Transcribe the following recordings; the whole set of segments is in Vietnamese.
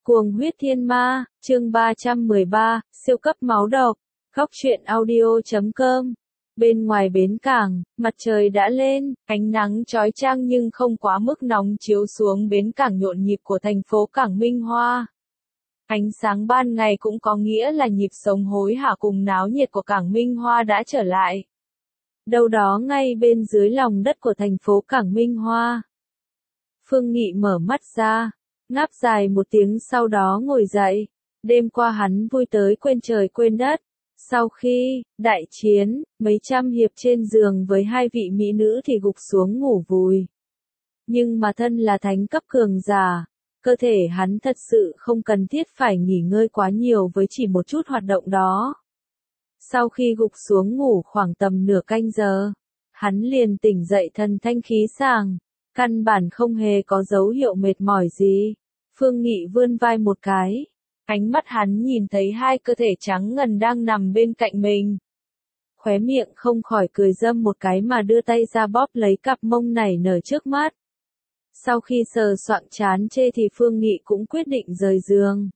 Cuồng huyết thiên ma, chương 313, siêu cấp máu độc, góc truyện audio.com. Bên ngoài bến cảng, mặt trời đã lên, ánh nắng chói chang nhưng không quá mức nóng chiếu xuống bến cảng nhộn nhịp của thành phố Cảng Minh Hoa. Ánh sáng ban ngày cũng có nghĩa là nhịp sống hối hả cùng náo nhiệt của Cảng Minh Hoa đã trở lại. Đâu đó ngay bên dưới lòng đất của thành phố Cảng Minh Hoa. Phương Nghị mở mắt ra, ngáp dài một tiếng sau đó ngồi dậy. Đêm qua hắn vui tới quên trời quên đất. Sau khi đại chiến, mấy trăm hiệp trên giường với hai vị mỹ nữ thì gục xuống ngủ vùi. Nhưng mà thân là thánh cấp cường giả, cơ thể hắn thật sự không cần thiết phải nghỉ ngơi quá nhiều với chỉ một chút hoạt động đó. Sau khi gục xuống ngủ khoảng tầm nửa canh giờ, hắn liền tỉnh dậy thần thanh khí sảng, căn bản không hề có dấu hiệu mệt mỏi gì. Phương Nghị vươn vai một cái, ánh mắt hắn nhìn thấy hai cơ thể trắng ngần đang nằm bên cạnh mình. Khóe miệng không khỏi cười râm một cái mà đưa tay ra bóp lấy cặp mông nảy nở trước mắt. Sau khi sờ soạng chán chê thì Phương Nghị cũng quyết định rời giường.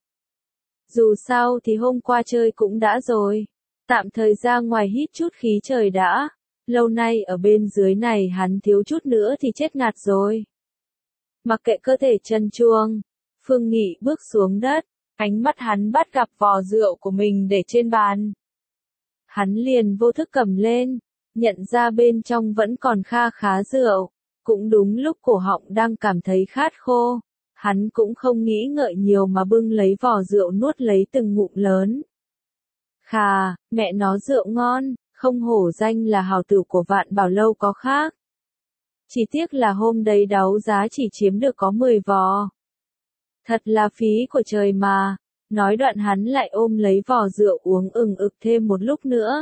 Dù sao thì hôm qua chơi cũng đã rồi, tạm thời ra ngoài hít chút khí trời đã. Lâu nay ở bên dưới này hắn thiếu chút nữa thì chết ngạt rồi. Mặc kệ cơ thể trần truồng, Phương Nghị bước xuống đất, ánh mắt hắn bắt gặp vò rượu của mình để trên bàn. Hắn liền vô thức cầm lên, nhận ra bên trong vẫn còn kha khá rượu. Cũng đúng lúc cổ họng đang cảm thấy khát khô, hắn cũng không nghĩ ngợi nhiều mà bưng lấy vò rượu nuốt lấy từng ngụm lớn. Khà, mẹ nó rượu ngon, không hổ danh là hào tử của Vạn Bảo Lâu có khác. Chỉ tiếc là hôm đấy đấu giá chỉ chiếm được có 10 vò. Thật là phí của trời mà, nói đoạn hắn lại ôm lấy vò rượu uống ừng ực thêm một lúc nữa.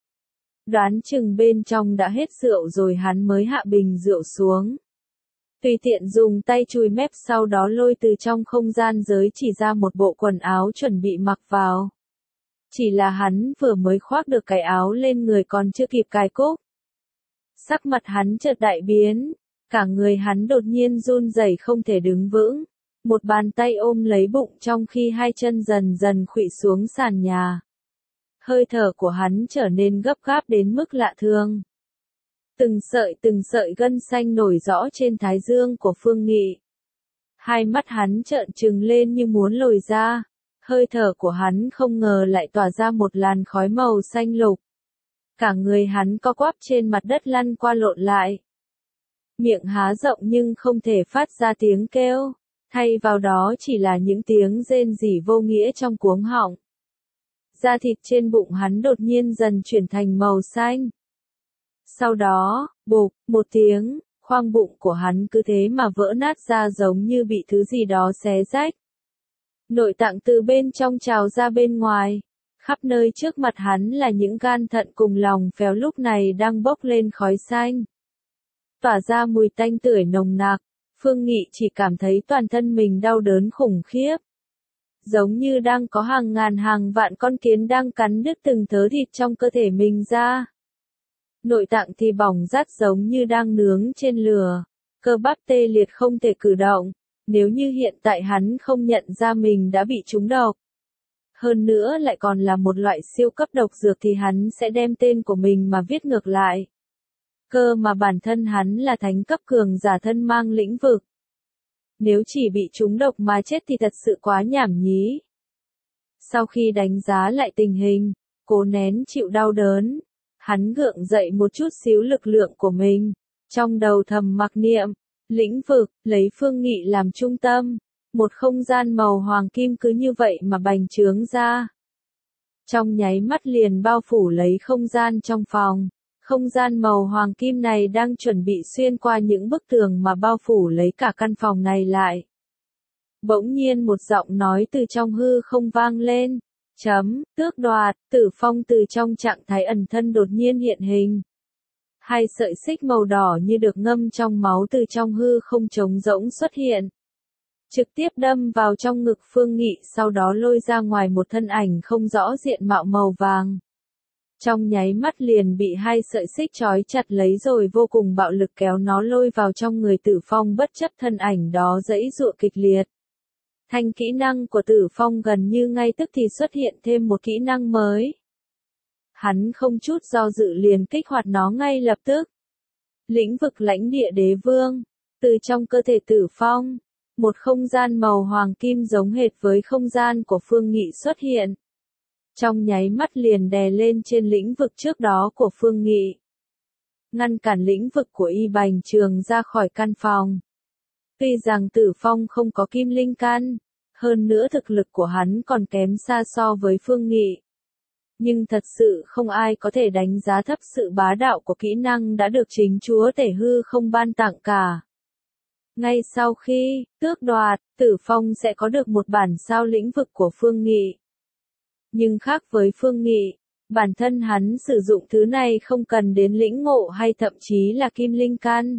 Đoán chừng bên trong đã hết rượu rồi hắn mới hạ bình rượu xuống. Tùy tiện dùng tay chùi mép sau đó lôi từ trong không gian giới chỉ ra một bộ quần áo chuẩn bị mặc vào. Chỉ là hắn vừa mới khoác được cái áo lên người còn chưa kịp cài cúc. Sắc mặt hắn chợt đại biến, cả người hắn đột nhiên run rẩy không thể đứng vững. Một bàn tay ôm lấy bụng trong khi hai chân dần dần khuỵu xuống sàn nhà. Hơi thở của hắn trở nên gấp gáp đến mức lạ thường. Từng sợi gân xanh nổi rõ trên thái dương của Phương Nghị. Hai mắt hắn trợn trừng lên như muốn lồi ra. Hơi thở của hắn không ngờ lại tỏa ra một làn khói màu xanh lục. Cả người hắn co quắp trên mặt đất lăn qua lộn lại. Miệng há rộng nhưng không thể phát ra tiếng kêu. Thay vào đó chỉ là những tiếng rên rỉ vô nghĩa trong cuống họng. Da thịt trên bụng hắn đột nhiên dần chuyển thành màu xanh. Sau đó, bụp, một tiếng, khoang bụng của hắn cứ thế mà vỡ nát ra giống như bị thứ gì đó xé rách. Nội tạng từ bên trong trào ra bên ngoài. Khắp nơi trước mặt hắn là những gan thận cùng lòng phèo lúc này đang bốc lên khói xanh. Tỏa ra mùi tanh tưởi nồng nặc. Phương Nghị chỉ cảm thấy toàn thân mình đau đớn khủng khiếp. Giống như đang có hàng ngàn hàng vạn con kiến đang cắn đứt từng thớ thịt trong cơ thể mình ra. Nội tạng thì bỏng rát giống như đang nướng trên lửa. Cơ bắp tê liệt không thể cử động. Nếu như hiện tại hắn không nhận ra mình đã bị trúng độc. Hơn nữa lại còn là một loại siêu cấp độc dược thì hắn sẽ đem tên của mình mà viết ngược lại. Cơ mà bản thân hắn là thánh cấp cường giả thân mang lĩnh vực. Nếu chỉ bị trúng độc mà chết thì thật sự quá nhảm nhí. Sau khi đánh giá lại tình hình, cố nén chịu đau đớn, hắn gượng dậy một chút xíu lực lượng của mình, trong đầu thầm mặc niệm, lĩnh vực, lấy Phương Nghị làm trung tâm, một không gian màu hoàng kim cứ như vậy mà bành trướng ra. Trong nháy mắt liền bao phủ lấy không gian trong phòng. Không gian màu hoàng kim này đang chuẩn bị xuyên qua những bức tường mà bao phủ lấy cả căn phòng này lại. Bỗng nhiên một giọng nói từ trong hư không vang lên. Tước đoạt, Tử Phong từ trong trạng thái ẩn thân đột nhiên hiện hình. Hai sợi xích màu đỏ như được ngâm trong máu từ trong hư không trống rỗng xuất hiện. Trực tiếp đâm vào trong ngực Phương Nghị sau đó lôi ra ngoài một thân ảnh không rõ diện mạo màu vàng. Trong nháy mắt liền bị hai sợi xích trói chặt lấy rồi vô cùng bạo lực kéo nó lôi vào trong người Tử Phong bất chấp thân ảnh đó giãy giụa kịch liệt. Thanh kỹ năng của Tử Phong gần như ngay tức thì xuất hiện thêm một kỹ năng mới. Hắn không chút do dự liền kích hoạt nó ngay lập tức. Lĩnh vực lãnh địa đế vương. Từ trong cơ thể Tử Phong, một không gian màu hoàng kim giống hệt với không gian của Phương Nghị xuất hiện. Trong nháy mắt liền đè lên trên lĩnh vực trước đó của Phương Nghị. Ngăn cản lĩnh vực của Y Bành Trường ra khỏi căn phòng. Tuy rằng Tử Phong không có kim linh căn, hơn nữa thực lực của hắn còn kém xa so với Phương Nghị. Nhưng thật sự không ai có thể đánh giá thấp sự bá đạo của kỹ năng đã được chính chúa tể hư không ban tặng cả. Ngay sau khi tước đoạt, Tử Phong sẽ có được một bản sao lĩnh vực của Phương Nghị. Nhưng khác với Phương Nghị, bản thân hắn sử dụng thứ này không cần đến lĩnh ngộ hay thậm chí là kim linh căn.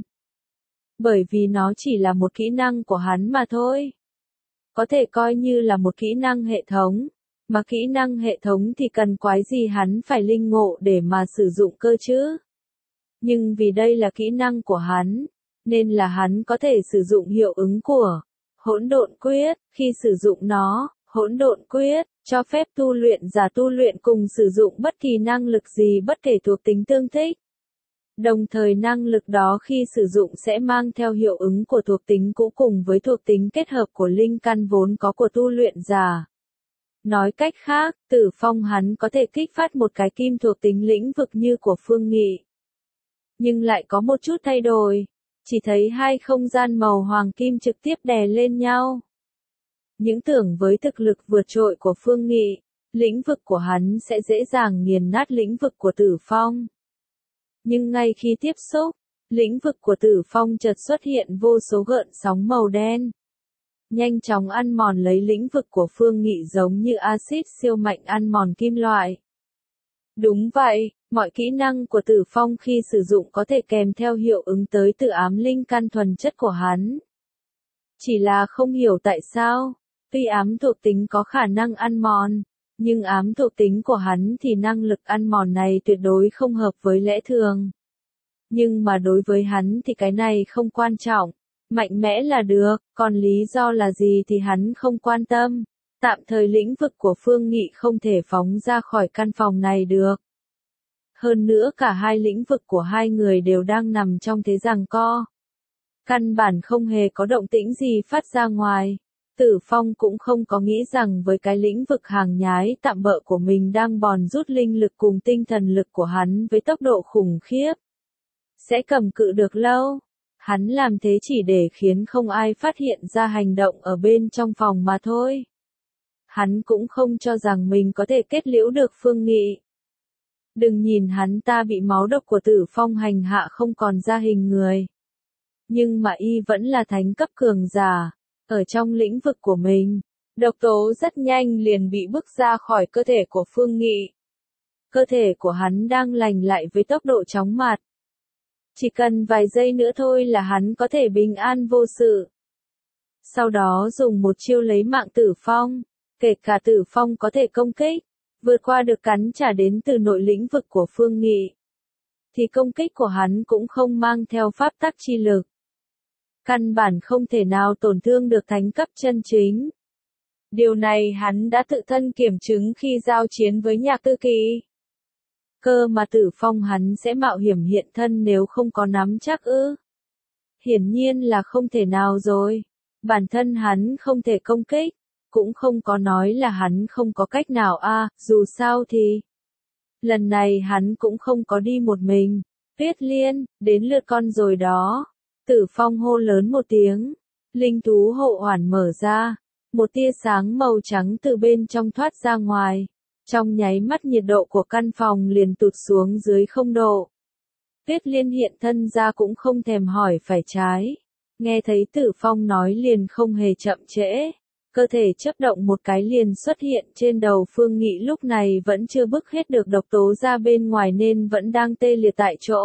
Bởi vì nó chỉ là một kỹ năng của hắn mà thôi. Có thể coi như là một kỹ năng hệ thống, mà kỹ năng hệ thống thì cần quái gì hắn phải linh ngộ để mà sử dụng cơ chứ. Nhưng vì đây là kỹ năng của hắn, nên là hắn có thể sử dụng hiệu ứng của hỗn độn quyết. Khi sử dụng nó, hỗn độn quyết cho phép tu luyện giả tu luyện cùng sử dụng bất kỳ năng lực gì bất kể thuộc tính tương thích. Đồng thời năng lực đó khi sử dụng sẽ mang theo hiệu ứng của thuộc tính cũ cùng với thuộc tính kết hợp của linh căn vốn có của tu luyện giả. Nói cách khác, Tử Phong hắn có thể kích phát một cái kim thuộc tính lĩnh vực như của Phương Nghị. Nhưng lại có một chút thay đổi. Chỉ thấy hai không gian màu hoàng kim trực tiếp đè lên nhau. Những tưởng với thực lực vượt trội của Phương Nghị, lĩnh vực của hắn sẽ dễ dàng nghiền nát lĩnh vực của Tử Phong. Nhưng ngay khi tiếp xúc, lĩnh vực của Tử Phong chợt xuất hiện vô số gợn sóng màu đen. Nhanh chóng ăn mòn lấy lĩnh vực của Phương Nghị giống như axit siêu mạnh ăn mòn kim loại. Đúng vậy, mọi kỹ năng của Tử Phong khi sử dụng có thể kèm theo hiệu ứng tới từ ám linh căn thuần chất của hắn. Chỉ là không hiểu tại sao, tuy ám thuộc tính có khả năng ăn mòn, nhưng ám thuộc tính của hắn thì năng lực ăn mòn này tuyệt đối không hợp với lẽ thường. Nhưng mà đối với hắn thì cái này không quan trọng, mạnh mẽ là được, còn lý do là gì thì hắn không quan tâm. Tạm thời lĩnh vực của Phương Nghị không thể phóng ra khỏi căn phòng này được. Hơn nữa cả hai lĩnh vực của hai người đều đang nằm trong thế giằng co. Căn bản không hề có động tĩnh gì phát ra ngoài. Tử Phong cũng không có nghĩ rằng với cái lĩnh vực hàng nhái tạm bợ của mình đang bòn rút linh lực cùng tinh thần lực của hắn với tốc độ khủng khiếp. Sẽ cầm cự được lâu. Hắn làm thế chỉ để khiến không ai phát hiện ra hành động ở bên trong phòng mà thôi. Hắn cũng không cho rằng mình có thể kết liễu được Phương Nghị. Đừng nhìn hắn ta bị máu độc của Tử Phong hành hạ không còn ra hình người. Nhưng mà y vẫn là thánh cấp cường giả. Ở trong lĩnh vực của mình, độc tố rất nhanh liền bị bức ra khỏi cơ thể của Phương Nghị. Cơ thể của hắn đang lành lại với tốc độ chóng mặt. Chỉ cần vài giây nữa thôi là hắn có thể bình an vô sự. Sau đó dùng một chiêu lấy mạng Tử Phong, kể cả Tử Phong có thể công kích, vượt qua được cắn trả đến từ nội lĩnh vực của Phương Nghị. Thì công kích của hắn cũng không mang theo pháp tắc chi lực. Căn bản không thể nào tổn thương được thánh cấp chân chính. Điều này hắn đã tự thân kiểm chứng khi giao chiến với Nhạc Tư Kỳ. Cơ mà Tử Phong hắn sẽ mạo hiểm hiện thân nếu không có nắm chắc ư? Hiển nhiên là không thể nào rồi. Bản thân hắn không thể công kích, cũng không có nói là hắn không có cách nào dù sao thì. Lần này hắn cũng không có đi một mình. Tuyết Liên, đến lượt con rồi đó. Tử Phong hô lớn một tiếng. Linh thú hộ hoàn mở ra. Một tia sáng màu trắng từ bên trong thoát ra ngoài. Trong nháy mắt nhiệt độ của căn phòng liền tụt xuống dưới 0 độ. Tuyết Liên hiện thân ra cũng không thèm hỏi phải trái. Nghe thấy Tử Phong nói liền không hề chậm trễ. Cơ thể chớp động một cái liền xuất hiện trên đầu Phương Nghị, lúc này vẫn chưa bức hết được độc tố ra bên ngoài nên vẫn đang tê liệt tại chỗ.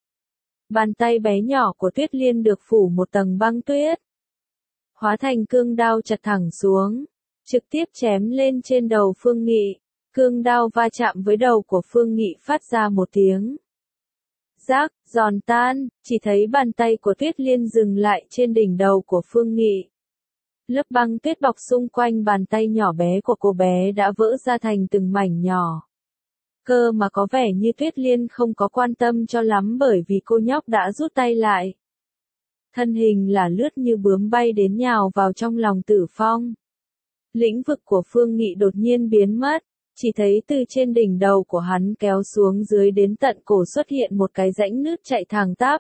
Bàn tay bé nhỏ của Tuyết Liên được phủ một tầng băng tuyết. Hóa thành cương đao chặt thẳng xuống. Trực tiếp chém lên trên đầu Phương Nghị. Cương đao va chạm với đầu của Phương Nghị phát ra một tiếng rác, giòn tan, chỉ thấy bàn tay của Tuyết Liên dừng lại trên đỉnh đầu của Phương Nghị. Lớp băng tuyết bọc xung quanh bàn tay nhỏ bé của cô bé đã vỡ ra thành từng mảnh nhỏ. Cơ mà có vẻ như Tuyết Liên không có quan tâm cho lắm bởi vì cô nhóc đã rút tay lại. Thân hình là lướt như bướm bay đến nhào vào trong lòng Tử Phong. Lĩnh vực của Phương Nghị đột nhiên biến mất, chỉ thấy từ trên đỉnh đầu của hắn kéo xuống dưới đến tận cổ xuất hiện một cái rãnh nước chạy thẳng tắp.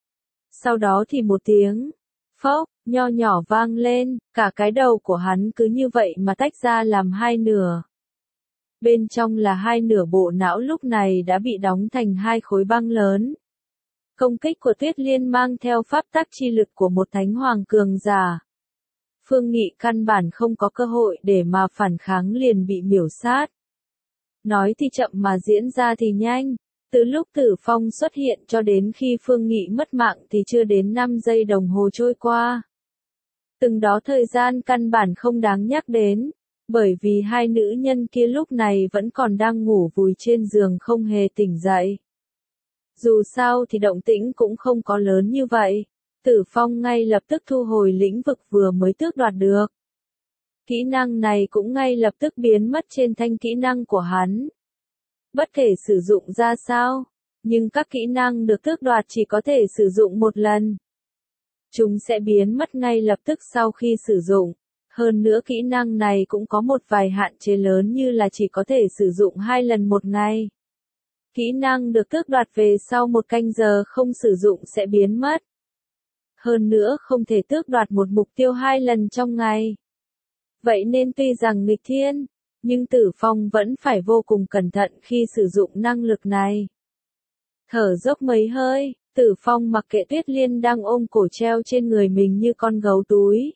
Sau đó thì một tiếng phốc nho nhỏ vang lên, cả cái đầu của hắn cứ như vậy mà tách ra làm hai nửa. Bên trong là hai nửa bộ não lúc này đã bị đóng thành hai khối băng lớn. Công kích của Tuyết Liên mang theo pháp tắc chi lực của một thánh hoàng cường giả. Phương Nghị căn bản không có cơ hội để mà phản kháng liền bị miểu sát. Nói thì chậm mà diễn ra thì nhanh. Từ lúc Tử Phong xuất hiện cho đến khi Phương Nghị mất mạng thì chưa đến 5 giây đồng hồ trôi qua. Từng đó thời gian căn bản không đáng nhắc đến, bởi vì hai nữ nhân kia lúc này vẫn còn đang ngủ vùi trên giường không hề tỉnh dậy. Dù sao thì động tĩnh cũng không có lớn như vậy, Tử Phong ngay lập tức thu hồi lĩnh vực vừa mới tước đoạt được. Kỹ năng này cũng ngay lập tức biến mất trên thanh kỹ năng của hắn. Bất kể sử dụng ra sao, nhưng các kỹ năng được tước đoạt chỉ có thể sử dụng một lần. Chúng sẽ biến mất ngay lập tức sau khi sử dụng. Hơn nữa kỹ năng này cũng có một vài hạn chế lớn như là chỉ có thể sử dụng 2 lần một ngày. Kỹ năng được tước đoạt về sau 1 canh giờ không sử dụng sẽ biến mất. Hơn nữa không thể tước đoạt một mục tiêu 2 lần trong ngày. Vậy nên tuy rằng nghịch thiên, nhưng Tử Phong vẫn phải vô cùng cẩn thận khi sử dụng năng lực này. Thở dốc mấy hơi, Tử Phong mặc kệ Tuyết Liên đang ôm cổ treo trên người mình như con gấu túi.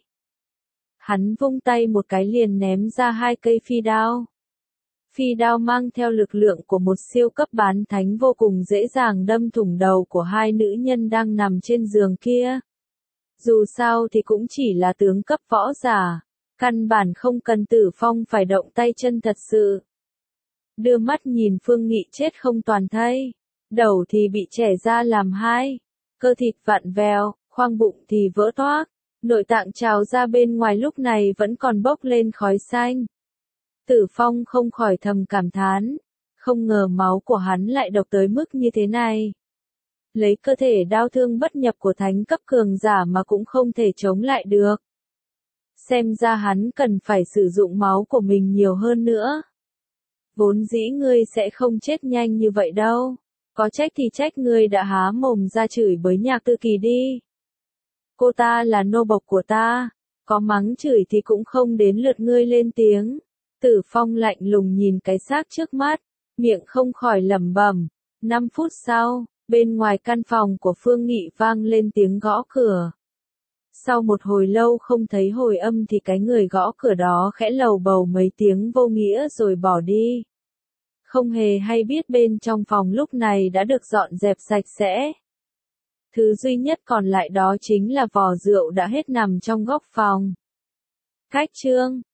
Hắn vung tay một cái liền ném ra 2 cây phi đao. Phi đao mang theo lực lượng của một siêu cấp bán thánh vô cùng dễ dàng đâm thủng đầu của hai nữ nhân đang nằm trên giường kia. Dù sao thì cũng chỉ là tướng cấp võ giả, căn bản không cần Tử Phong phải động tay chân thật sự. Đưa mắt nhìn Phương Nghị chết không toàn thây, đầu thì bị chẻ ra làm hai, cơ thịt vặn vẹo, khoang bụng thì vỡ toác, nội tạng trào ra bên ngoài lúc này vẫn còn bốc lên khói xanh. Tử Phong không khỏi thầm cảm thán, không ngờ máu của hắn lại độc tới mức như thế này. Lấy cơ thể đao thương bất nhập của thánh cấp cường giả mà cũng không thể chống lại được. Xem ra hắn cần phải sử dụng máu của mình nhiều hơn nữa. Vốn dĩ ngươi sẽ không chết nhanh như vậy đâu. Có trách thì trách ngươi đã há mồm ra chửi bới Nhạc Tư Kỳ đi. Cô ta là nô bộc của ta, có mắng chửi thì cũng không đến lượt ngươi lên tiếng. Tử Phong lạnh lùng nhìn cái xác trước mắt, miệng không khỏi lẩm bẩm. 5 phút sau, bên ngoài căn phòng của Phương Nghị vang lên tiếng gõ cửa. Sau một hồi lâu không thấy hồi âm thì cái người gõ cửa đó khẽ lầu bầu mấy tiếng vô nghĩa rồi bỏ đi. Không hề hay biết bên trong phòng lúc này đã được dọn dẹp sạch sẽ. Thứ duy nhất còn lại đó chính là vò rượu đã hết nằm trong góc phòng. Cách chương